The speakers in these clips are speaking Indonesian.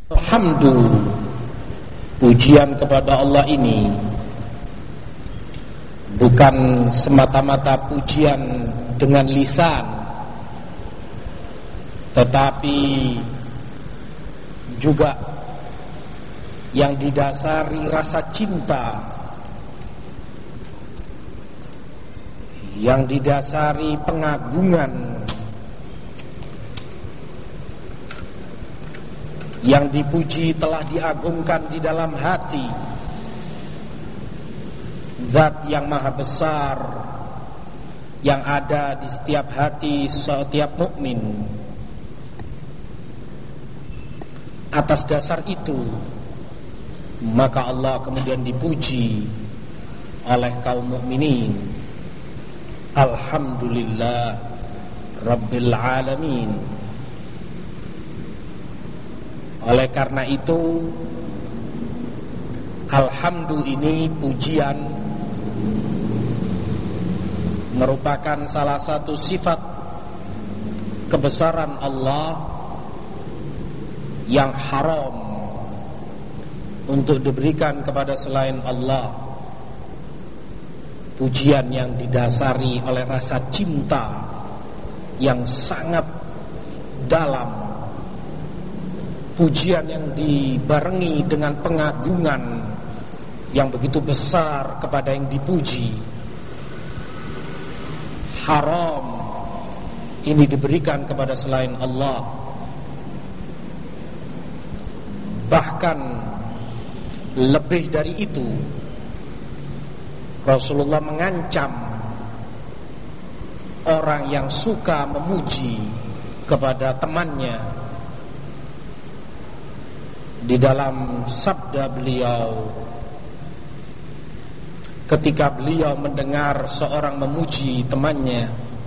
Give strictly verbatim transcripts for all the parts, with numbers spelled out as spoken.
Alhamdulillah, pujian kepada Allah ini bukan semata-mata pujian dengan lisan, tetapi juga yang didasari rasa cinta, yang didasari pengagungan, yang dipuji telah diagungkan di dalam hati Zat yang maha besar yang ada di setiap hati setiap mukmin. Atas dasar itu, maka Allah kemudian dipuji oleh kaum mukminin. Alhamdulillah Rabbil Alamin. Oleh karena itu, alhamdulillah ini pujian merupakan salah satu sifat kebesaran Allah yang haram untuk diberikan kepada selain Allah. Pujian yang didasari oleh rasa cinta yang sangat dalam, pujian yang dibarengi dengan pengagungan yang begitu besar kepada yang dipuji. Haram ini diberikan kepada selain Allah. Bahkan lebih dari itu, Rasulullah mengancam orang yang suka memuji kepada temannya. Di dalam sabda beliau, ketika beliau mendengar seorang memuji temannya,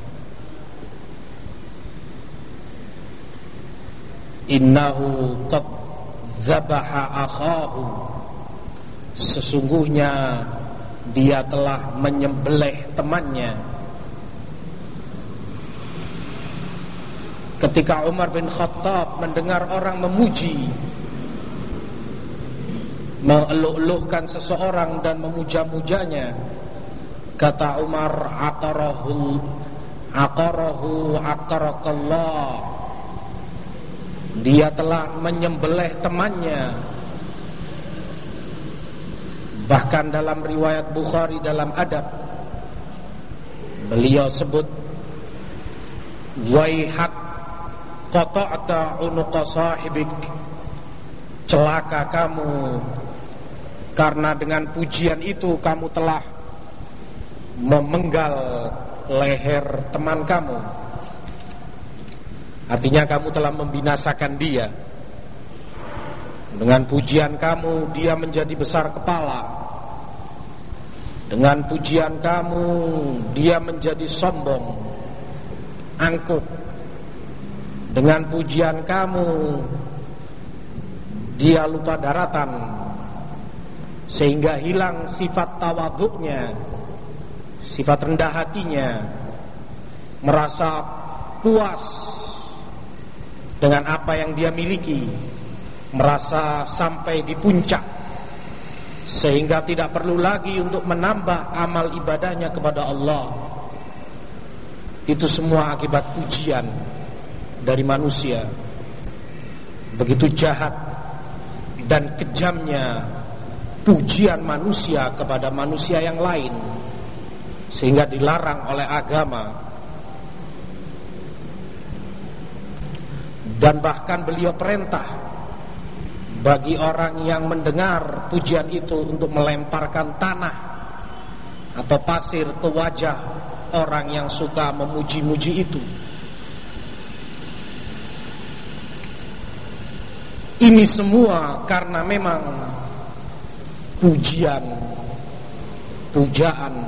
innahu qad zabaha akhahu, sesungguhnya dia telah menyembelih temannya. Ketika Umar bin Khattab mendengar orang memuji, mengeluh-eluhkan seseorang dan memuja-mujanya, kata Umar, aqarahu aqarahu aqarakallah, dia telah menyembelih temannya. Bahkan dalam riwayat Bukhari dalam adab, beliau sebut, waihak qata'ta unuqa sahibik, celaka kamu, karena dengan pujian itu kamu telah memenggal leher teman kamu. Artinya kamu telah membinasakan dia. Dengan pujian kamu dia menjadi besar kepala. Dengan pujian kamu dia menjadi sombong, angkuh. Dengan pujian kamu dia lupa daratan, sehingga hilang sifat tawaduknya, sifat rendah hatinya, merasa puas dengan apa yang dia miliki, merasa sampai di puncak, sehingga tidak perlu lagi untuk menambah amal ibadahnya kepada Allah. Itu semua akibat pujian dari manusia. Begitu jahat dan kejamnya pujian manusia kepada manusia yang lain, sehingga dilarang oleh agama. Dan bahkan beliau perintah bagi orang yang mendengar pujian itu untuk melemparkan tanah atau pasir ke wajah orang yang suka memuji-muji itu. Ini semua karena memang pujian, pujaan,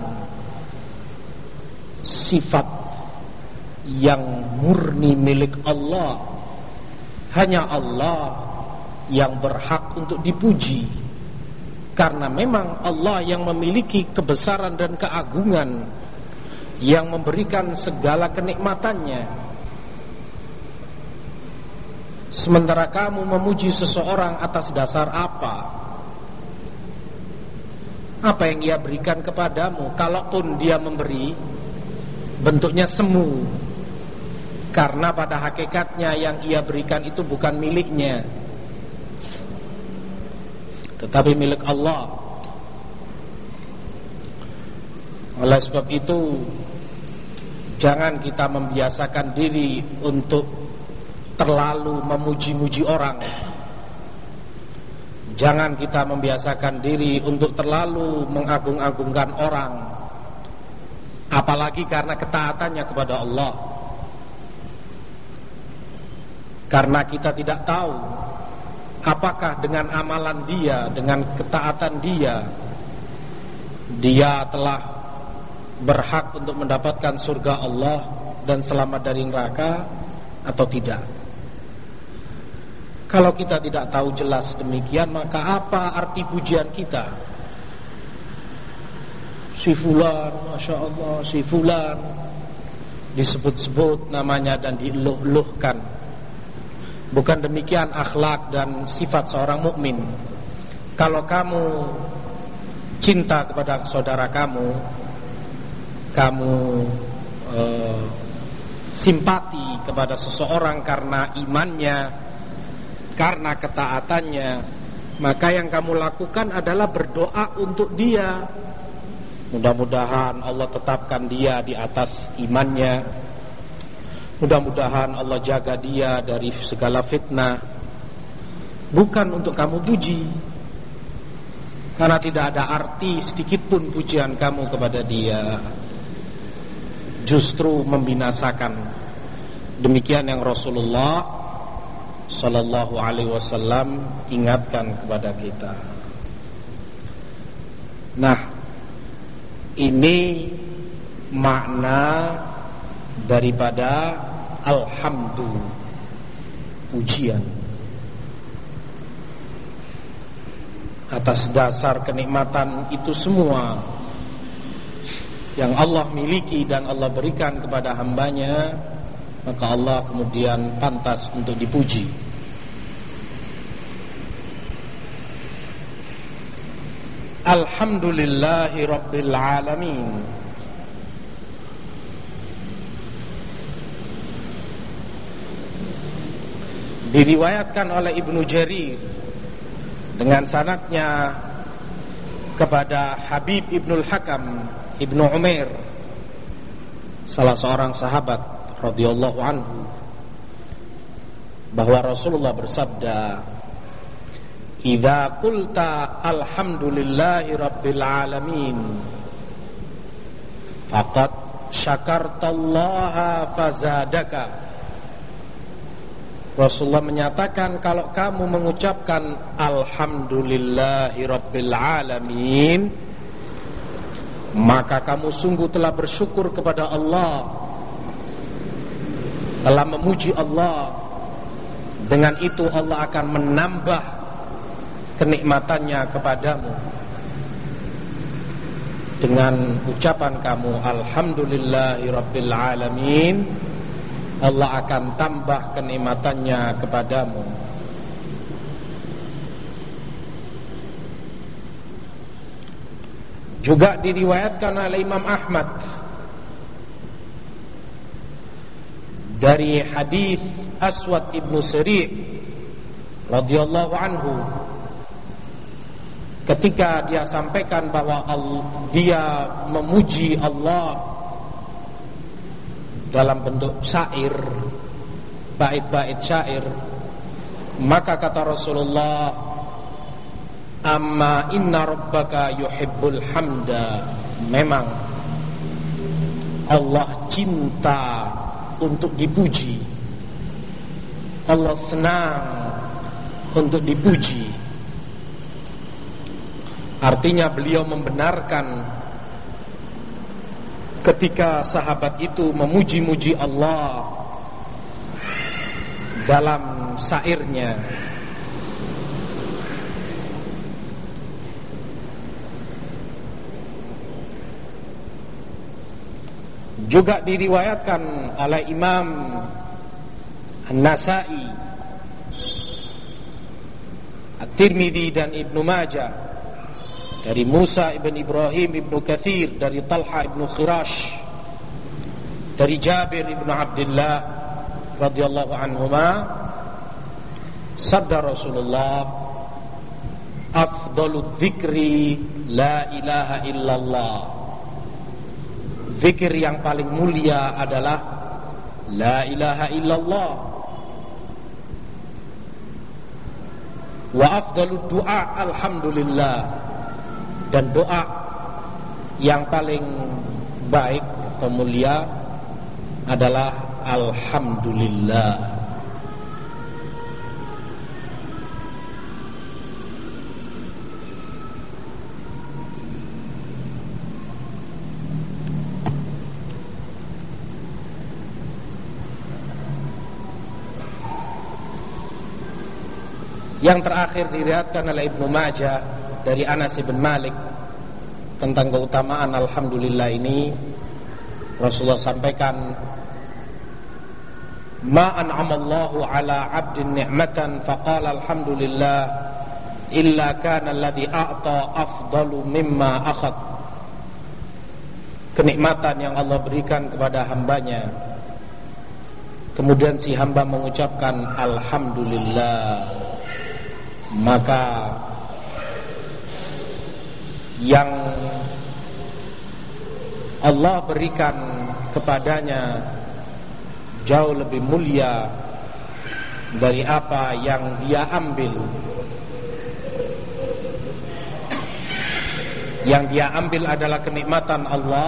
sifat yang murni milik Allah. Hanya Allah yang berhak untuk dipuji, karena memang Allah yang memiliki kebesaran dan keagungan, yang memberikan segala kenikmatannya. Sementara kamu memuji seseorang atas dasar apa? Apa yang ia berikan kepadamu? Kalaupun dia memberi, bentuknya semu, karena pada hakikatnya yang ia berikan itu bukan miliknya, tetapi milik Allah. Oleh sebab itu, jangan kita membiasakan diri untuk terlalu memuji-muji orang. Jangan kita membiasakan diri untuk terlalu mengagung-agungkan orang, apalagi karena ketaatannya kepada Allah. Karena kita tidak tahu apakah dengan amalan dia, dengan ketaatan dia, dia telah berhak untuk mendapatkan surga Allah dan selamat dari neraka atau tidak. Kalau kita tidak tahu jelas demikian, maka apa arti pujian kita? Si fulan, Masya Allah, si fulan, disebut-sebut namanya dan dieluh-eluhkan. Bukan demikian akhlak dan sifat seorang mukmin. Kalau kamu cinta kepada saudara kamu, kamu eh, simpati kepada seseorang karena imannya, karena ketaatannya, maka yang kamu lakukan adalah berdoa untuk dia. Mudah-mudahan Allah tetapkan dia di atas imannya, mudah-mudahan Allah jaga dia dari segala fitnah. Bukan untuk kamu puji, karena tidak ada arti sedikit pun pujian kamu kepada dia, justru membinasakan. Demikian yang Rasulullah Sallallahu alaihi wasallam ingatkan kepada kita. Nah, ini makna daripada alhamdu, pujian. Atas dasar kenikmatan itu semua yang Allah miliki dan Allah berikan kepada hambanya, maka Allah kemudian pantas untuk dipuji. Alhamdulillahi Rabbil Alamin. Diriwayatkan oleh Ibnu Jarir dengan sanadnya kepada Habib Ibnul Hakam Ibnu Umair, salah seorang sahabat radhiyallahu anhu, bahwa Rasulullah bersabda, "Idza qulta alhamdulillahi rabbil alamin, faqad syakartallaha fazadaka." Rasulullah menyatakan, kalau kamu mengucapkan alhamdulillahi rabbil alamin, maka kamu sungguh telah bersyukur kepada Allah, telah memuji Allah. Dengan itu Allah akan menambah kenikmatannya kepadamu. Dengan ucapan kamu alhamdulillahi rabbil alamin, Allah akan tambah kenikmatannya kepadamu. Juga diriwayatkan oleh Imam Ahmad dari hadis Aswad ibnu Sari' radhiyallahu anhu, ketika dia sampaikan bahwa Allah, dia memuji Allah dalam bentuk syair, bait-bait syair, maka kata Rasulullah, amma inna rabbaka yuhibbul hamda, memang Allah cinta untuk dipuji, Allah senang untuk dipuji. Artinya beliau membenarkan ketika sahabat itu memuji-muji Allah dalam syairnya. Juga diriwayatkan oleh Imam An-Nasa'i At-Tirmidzi dan Ibnu Majah dari Musa ibn Ibrahim ibnu Katsir dari Talha ibnu Khirash dari Jabir ibnu Abdullah radhiyallahu anhuma, sabda Rasulullah, afdaludz dzikri la ilaha illallah. Zikir yang paling mulia adalah la ilaha illallah. Wa afdalud du'a alhamdulillah. Dan doa yang paling baik atau mulia adalah alhamdulillah. Yang terakhir diriwayatkan oleh Ibnu Majah dari Anas bin Malik tentang keutamaan alhamdulillah ini, Rasulullah sampaikan, ma an'amallahu ala 'abdin ni'matan faqala alhamdulillah illa kana alladhi a'ta afdalu mimma akhad. Kenikmatan yang Allah berikan kepada hambanya, kemudian si hamba mengucapkan alhamdulillah, maka yang Allah berikan kepadanya jauh lebih mulia dari apa yang dia ambil. Yang dia ambil adalah kenikmatan Allah,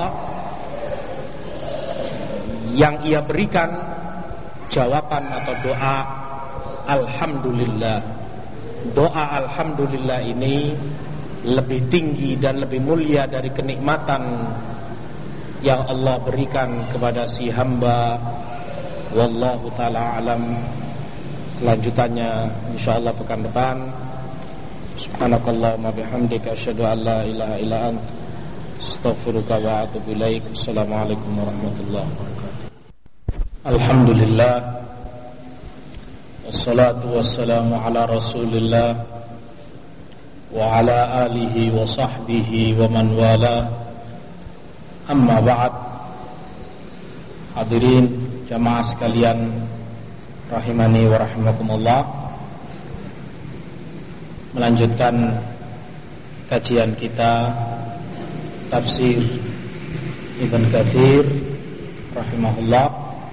yang ia berikan jawaban atau doa alhamdulillah. Doa alhamdulillah ini lebih tinggi dan lebih mulia dari kenikmatan yang Allah berikan kepada si hamba. Wallahu ta'ala alam. Kelanjutannya insyaallah pekan depan. Subhanakallahumma bihamdika asyhadu an la ilaha illa anta astaghfiruka wa atubu ilaik. Assalamualaikum warahmatullahi wabarakatuh. Alhamdulillah, wassalatu wassalamu ala Rasulillah wa ala alihi wa sahbihi wa man wala. Amma ba'd. Hadirin jamaah sekalian rahimani wa rahimakumullah, melanjutkan kajian kita tafsir Ibn Katsir rahimahullah.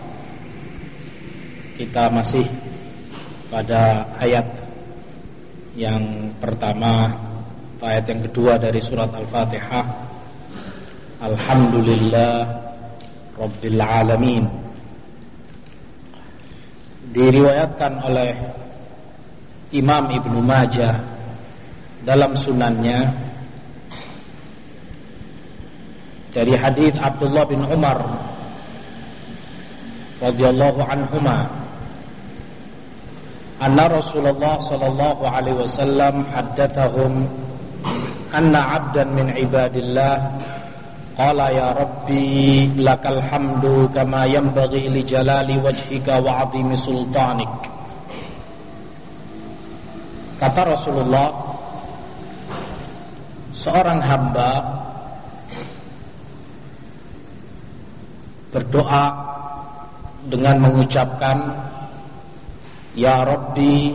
Kita masih pada ayat yang pertama, ayat yang kedua dari surat Al-Fatihah. Alhamdulillah Rabbil Alamin. Diriwayatkan oleh Imam Ibnu Majah dalam sunannya dari hadits Abdullah bin Umar radhiyallahu anhuma, anna Rasulullah sallallahu alaihi wasallam haddatsahum anna 'abdan min ibadillah qala ya rabbi lakal hamdu kama yanbaghi li jalali wajhika wa 'azimi sultanik. Kata Rasulullah, seorang hamba berdoa dengan mengucapkan, ya Rabbi,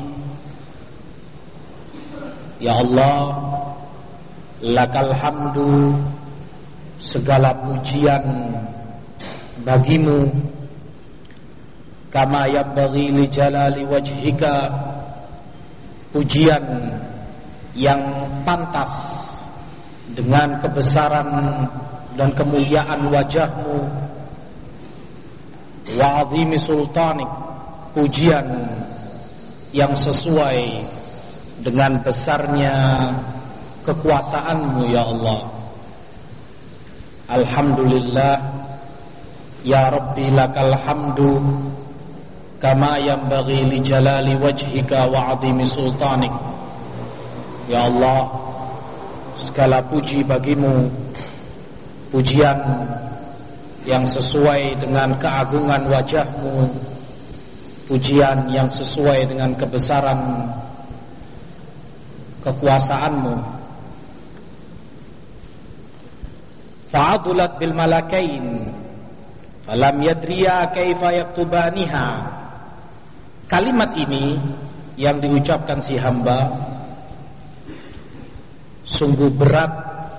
ya Allah, lakal hamdu, segala pujian bagimu, kama yanbaghi li jalali wajhika, pujian yang pantas dengan kebesaran dan kemuliaan wajahmu, wa 'azimi sultanik, pujian yang sesuai dengan besarnya kekuasaanmu ya Allah. Alhamdulillah ya Rabbi lakal hamdu kama yanbaghi li jalali wajhika wa 'azimi sultanik. Ya Allah, segala puji bagimu, pujian yang sesuai dengan keagungan wajahmu, pujian yang sesuai dengan kebesaran kekuasaanmu. Fa'adulat bil malakain falam yadriya kaifa yaktubaniha. Kalimat ini yang diucapkan si hamba sungguh berat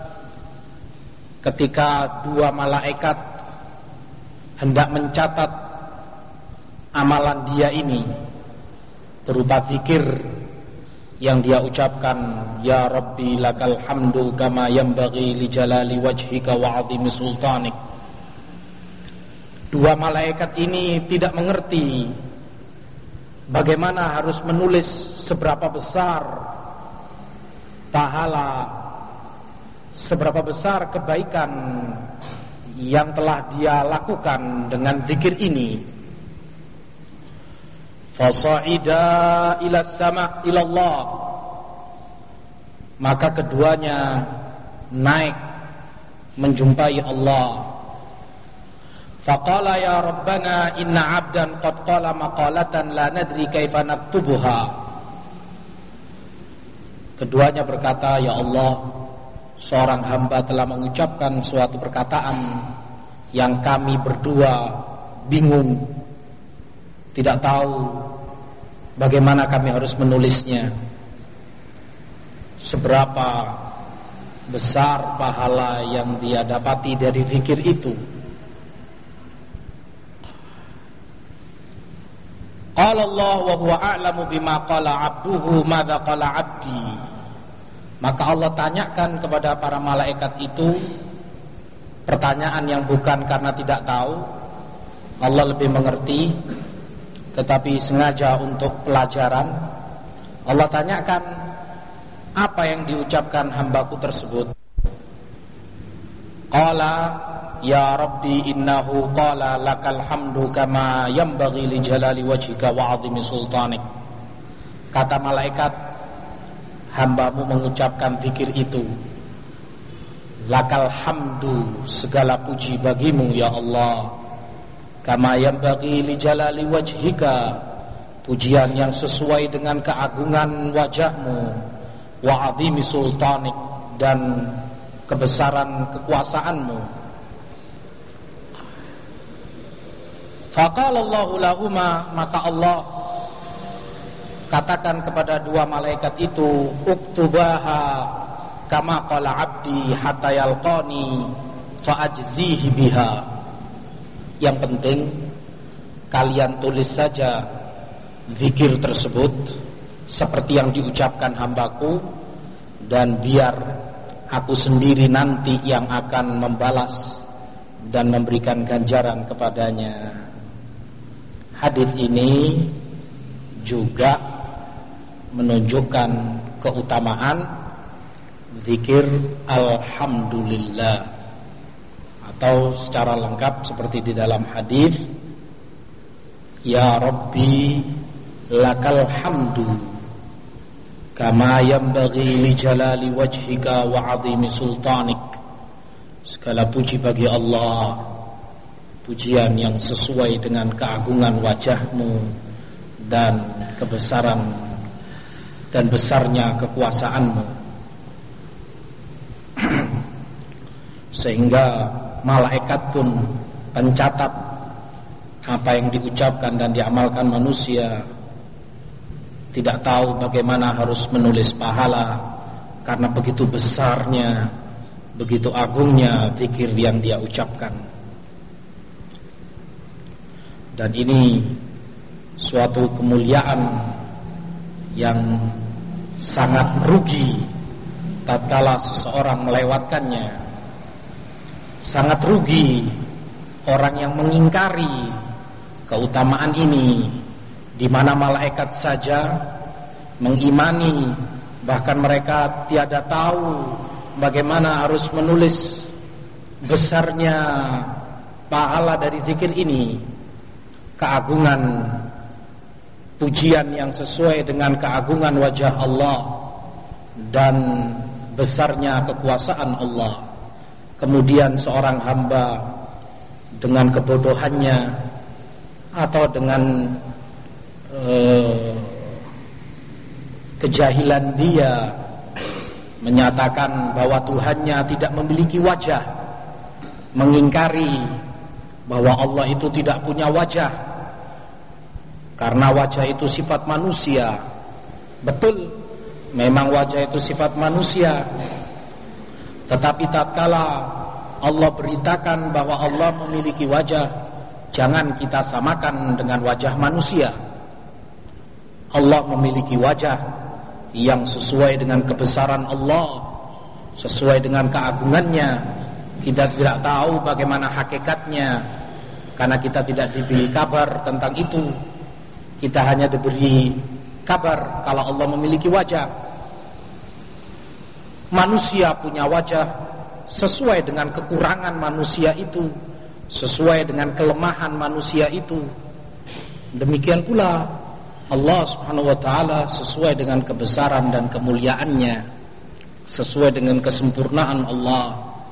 ketika dua malaikat hendak mencatat amalan dia ini berupa zikir yang dia ucapkan, ya Rabbi lakal hamdu kama yanbaghi li jalali wajhika wa 'azimi sultanik. Dua malaikat ini tidak mengerti bagaimana harus menulis seberapa besar pahala, seberapa besar kebaikan yang telah dia lakukan dengan zikir ini. Fasa'ida ila sama ila Allah, maka keduanya naik menjumpai Allah. Faqala ya Rabbana inna 'abdan qad qala maqalatan la nadri kaifa naktubuha. Keduanya berkata, ya Allah, seorang hamba telah mengucapkan suatu perkataan yang kami berdua bingung, tidak tahu bagaimana kami harus menulisnya. Seberapa besar pahala yang dia dapati dari zikir itu. Qala Allah wa huwa a'lamu bima qala 'abduhu madza qala 'abdi. Maka Allah tanyakan kepada para malaikat itu pertanyaan yang bukan karena tidak tahu. Allah lebih mengerti, tetapi sengaja untuk pelajaran. Allah tanyakan apa yang diucapkan hambaku tersebut. Qala ya Rabbi innahu qala lakal hamdu kama yanbaghi li jalali wajhika wa 'azimi sultanik. Kata malaikat, hambamu mengucapkan zikir itu, lakal hamdu, segala puji bagimu ya Allah, kama yanbaghi li jalali wajhika, pujian yang sesuai dengan keagungan wajahmu, wa 'azimi sultanik, dan kebesaran kekuasaanmu. Faqala Allahu lahuma, maka Allah katakan kepada dua malaikat itu, uktubaha kama qala 'abdi hatta yalqani fa ajzihi biha. Yang penting kalian tulis saja zikir tersebut seperti yang diucapkan hambaku, dan biar aku sendiri nanti yang akan membalas dan memberikan ganjaran kepadanya. Hadis ini juga menunjukkan keutamaan zikir alhamdulillah, atau secara lengkap seperti di dalam hadis, ya Rabbi lakal hamdu kama yanbaghi li jalali wajhika wa 'azimi sultanik. Segala puji bagi Allah, pujian yang sesuai dengan keagungan wajahmu dan kebesaran dan besarnya kekuasaanmu. Sehingga malaikat pun pencatat apa yang diucapkan dan diamalkan manusia tidak tahu bagaimana harus menulis pahala, karena begitu besarnya, begitu agungnya zikir yang dia ucapkan. Dan ini suatu kemuliaan yang sangat merugi tatkala seseorang melewatkannya. Sangat rugi orang yang mengingkari keutamaan ini, di mana malaikat saja mengimani, bahkan mereka tiada tahu bagaimana harus menulis besarnya pahala dari zikir ini. Keagungan pujian yang sesuai dengan keagungan wajah Allah dan besarnya kekuasaan Allah. Kemudian seorang hamba dengan kebodohannya atau dengan eh, kejahilan dia menyatakan bahwa Tuhannya tidak memiliki wajah, mengingkari bahwa Allah itu tidak punya wajah, karena wajah itu sifat manusia. Betul, memang wajah itu sifat manusia, tetapi tatkala Allah beritakan bahwa Allah memiliki wajah, jangan kita samakan dengan wajah manusia. Allah memiliki wajah yang sesuai dengan kebesaran Allah, sesuai dengan keagungannya. Kita tidak tahu bagaimana hakikatnya, karena kita tidak diberi kabar tentang itu. Kita hanya diberi kabar kalau Allah memiliki wajah. Manusia punya wajah sesuai dengan kekurangan manusia itu, sesuai dengan kelemahan manusia itu. Demikian pula Allah subhanahu wa ta'ala sesuai dengan kebesaran dan kemuliaannya, sesuai dengan kesempurnaan Allah.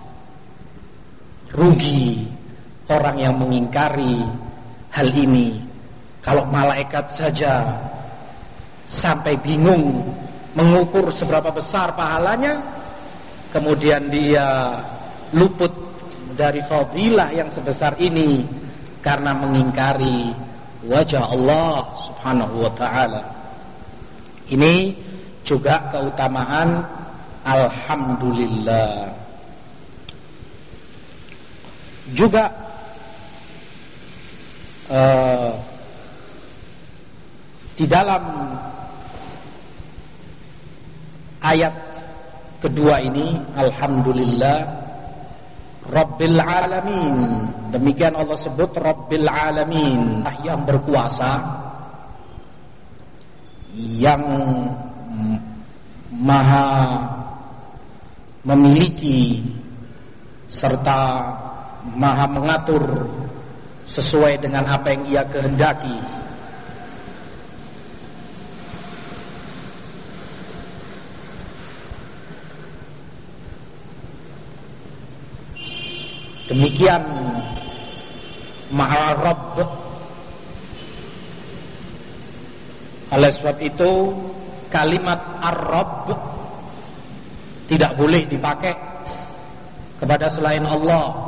Rugi orang yang mengingkari hal ini. Kalau malaikat saja sampai bingung mengukur seberapa besar pahalanya, kemudian dia luput dari fadilah yang sebesar ini karena mengingkari wajah Allah subhanahu wa ta'ala. Ini juga keutamaan alhamdulillah. Juga uh, di dalam ayat kedua ini, alhamdulillah Rabbil Alamin, demikian Allah sebut Rabbil Alamin, yang berkuasa, yang maha memiliki serta maha mengatur sesuai dengan apa yang ia kehendaki. Demikian Maha Rabb. Oleh sebab itu kalimat Ar-Rabb tidak boleh dipakai kepada selain Allah.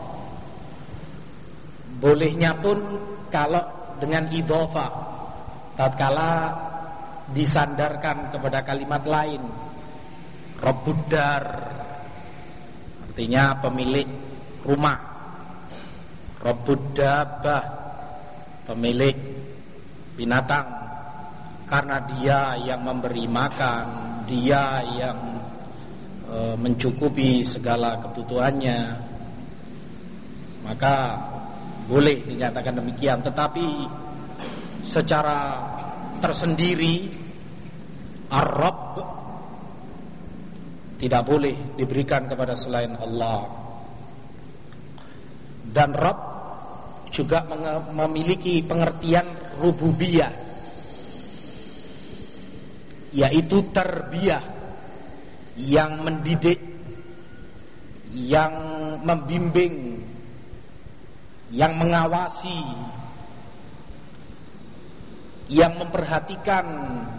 Bolehnya pun kalau dengan idhofah, tatkala disandarkan kepada kalimat lain. Rabbud Dar artinya pemilik rumah, Rabbud Dabbah pemilik binatang, karena dia yang memberi makan, dia yang e, mencukupi segala kebutuhannya, maka boleh dinyatakan demikian. Tetapi secara tersendiri Ar-Rabb tidak boleh diberikan kepada selain Allah. Dan Rabb juga memiliki pengertian rububiyah, yaitu tarbiyah, yang mendidik, yang membimbing, yang mengawasi, yang memperhatikan.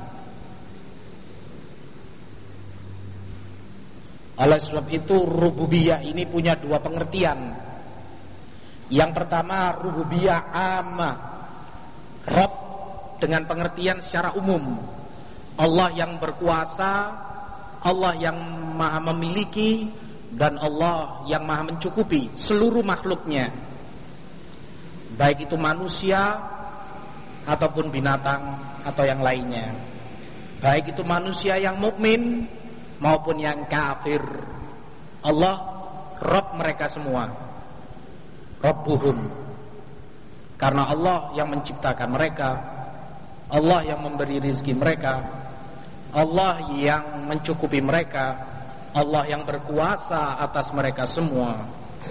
Oleh sebab itu rububiyah ini punya dua pengertian. Yang pertama rububiyah ammah, Rabb dengan pengertian secara umum, Allah yang berkuasa, Allah yang maha memiliki, dan Allah yang maha mencukupi seluruh makhluknya, baik itu manusia ataupun binatang atau yang lainnya, baik itu manusia yang mukmin maupun yang kafir. Allah Rabb mereka semua, Rabbuhum, karena Allah yang menciptakan mereka, Allah yang memberi rizki mereka, Allah yang mencukupi mereka, Allah yang berkuasa atas mereka semua.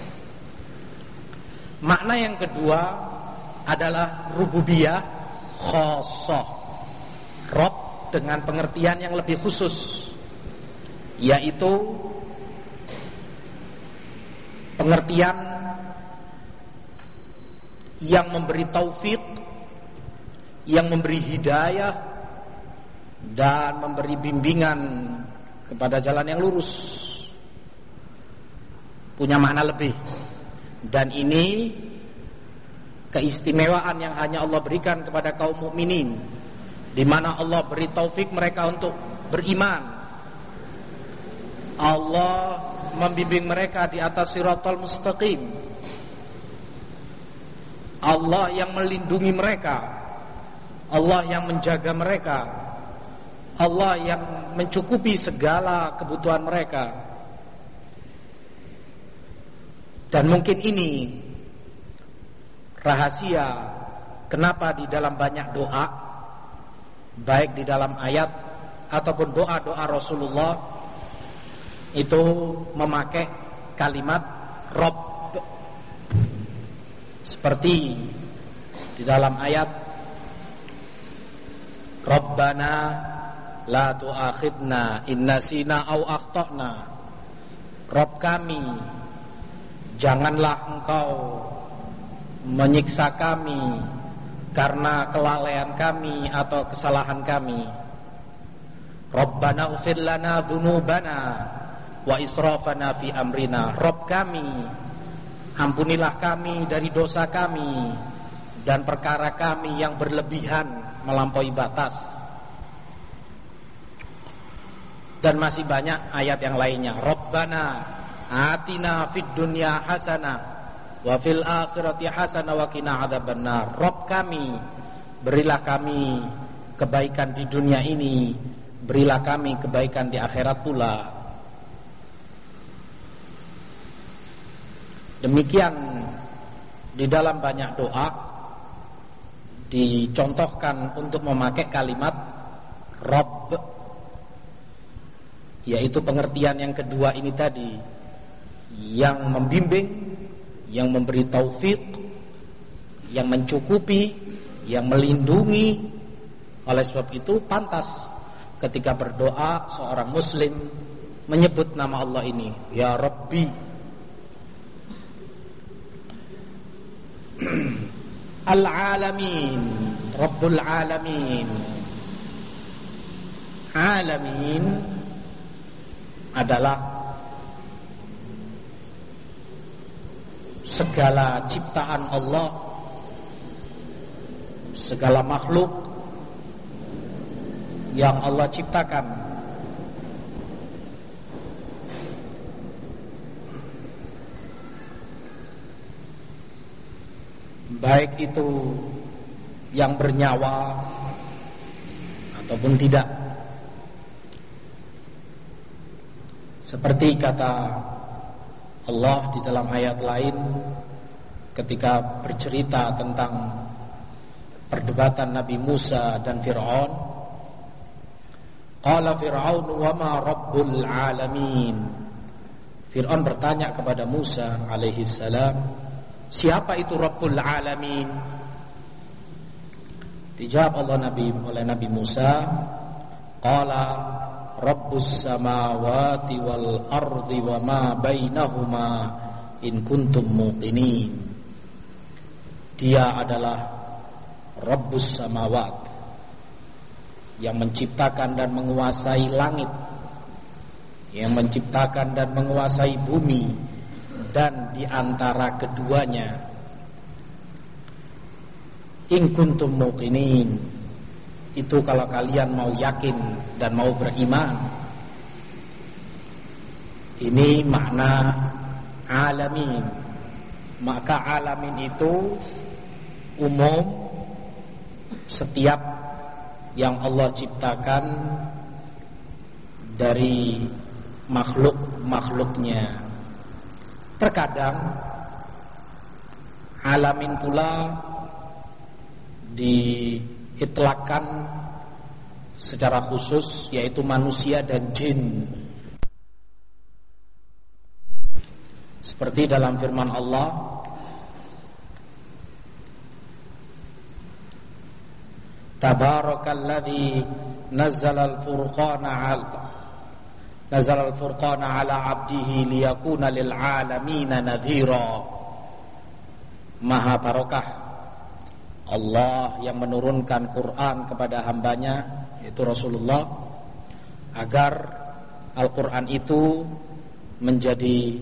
Makna yang kedua adalah rububiyah khassah, Rabb dengan pengertian yang lebih khusus, yaitu pengertian yang memberi taufik, yang memberi hidayah dan memberi bimbingan kepada jalan yang lurus, punya makna lebih. Dan ini keistimewaan yang hanya Allah berikan kepada kaum mukminin, di mana Allah beri taufik mereka untuk beriman. Allah membimbing mereka di atas siratal mustaqim. Allah yang melindungi mereka, Allah yang menjaga mereka, Allah yang mencukupi segala kebutuhan mereka. Dan mungkin ini rahasia kenapa di dalam banyak doa, baik di dalam ayat ataupun doa-doa Rasulullah, itu memakai kalimat Rabb. Seperti di dalam ayat Rabbana la tu'akhidna in nasina au akhtana. Rabb kami, janganlah engkau menyiksa kami karena kelalaian kami atau kesalahan kami. Rabbana ighfir lana dzunubana wa israfana fi amrina. Rabb kami, ampunilah kami dari dosa kami dan perkara kami yang berlebihan melampaui batas. Dan masih banyak ayat yang lainnya. Rabbana atina fid dunya hasanah wa fil akhirati hasanah wa qina adzabannar. Rabb kami, berilah kami kebaikan di dunia ini, berilah kami kebaikan di akhirat pula. Demikian di dalam banyak doa dicontohkan untuk memakai kalimat Rabb, yaitu pengertian yang kedua ini tadi, yang membimbing, yang memberi taufik, yang mencukupi, yang melindungi. Oleh sebab itu pantas ketika berdoa seorang muslim menyebut nama Allah ini, Ya Rabbi. Al-Alamin, Rabbul Alamin. Alamin adalah segala ciptaan Allah, segala makhluk yang Allah ciptakan. Baik itu yang bernyawa ataupun tidak. Seperti kata Allah di dalam ayat lain ketika bercerita tentang perdebatan Nabi Musa dan Fir'aun. Qala Fir'aun wa ma rabbul alamin. Fir'aun bertanya kepada Musa alaihi salam, siapa itu Rabbul Alamin? Dijawab Allah Nabi oleh Nabi Musa, qala Rabbus samawati wal ardi wa ma bainahuma in kuntum muqinin. Dia adalah Rabbus samawat, yang menciptakan dan menguasai langit, yang menciptakan dan menguasai bumi, dan di antara keduanya. In kuntum muqinin, itu kalau kalian mau yakin dan mau beriman. Ini makna alamin. Maka alamin itu umum, setiap yang Allah ciptakan dari makhluk-makhluknya. Terkadang alamin pula diitlakkan secara khusus, yaitu manusia dan jin. Seperti dalam firman Allah, Tabarakalladzi nazzala al-furqana 'ala Nazal al-furqana ala 'abdihi liyakuna lil 'alamina nadhira. Maha barokah Allah yang menurunkan Quran kepada hambanya, yaitu Rasulullah, agar Al-Quran itu menjadi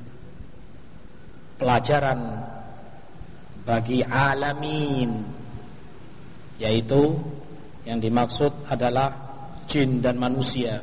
pelajaran bagi alamin, yaitu yang dimaksud adalah jin dan manusia.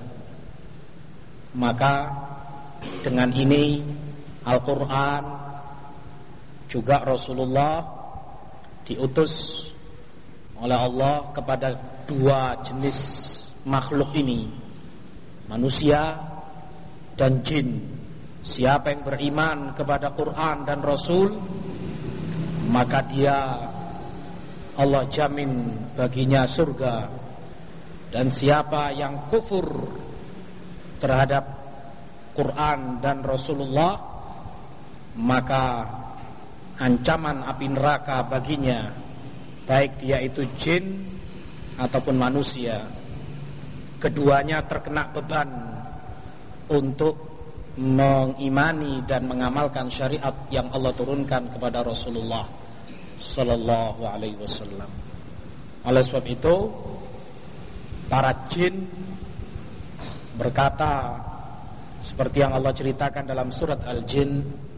Maka dengan ini Al-Quran juga Rasulullah diutus oleh Allah kepada dua jenis makhluk ini, manusia dan jin. Siapa yang beriman kepada Quran dan Rasul, maka dia Allah jamin baginya surga. Dan siapa yang kufur terhadap Quran dan Rasulullah, maka ancaman api neraka baginya, baik dia itu jin ataupun manusia. Keduanya terkena beban untuk mengimani dan mengamalkan syariat yang Allah turunkan kepada Rasulullah sallallahu alaihi wasallam. Oleh sebab itu, para jin berkata seperti yang Allah ceritakan dalam surat Al-Jin,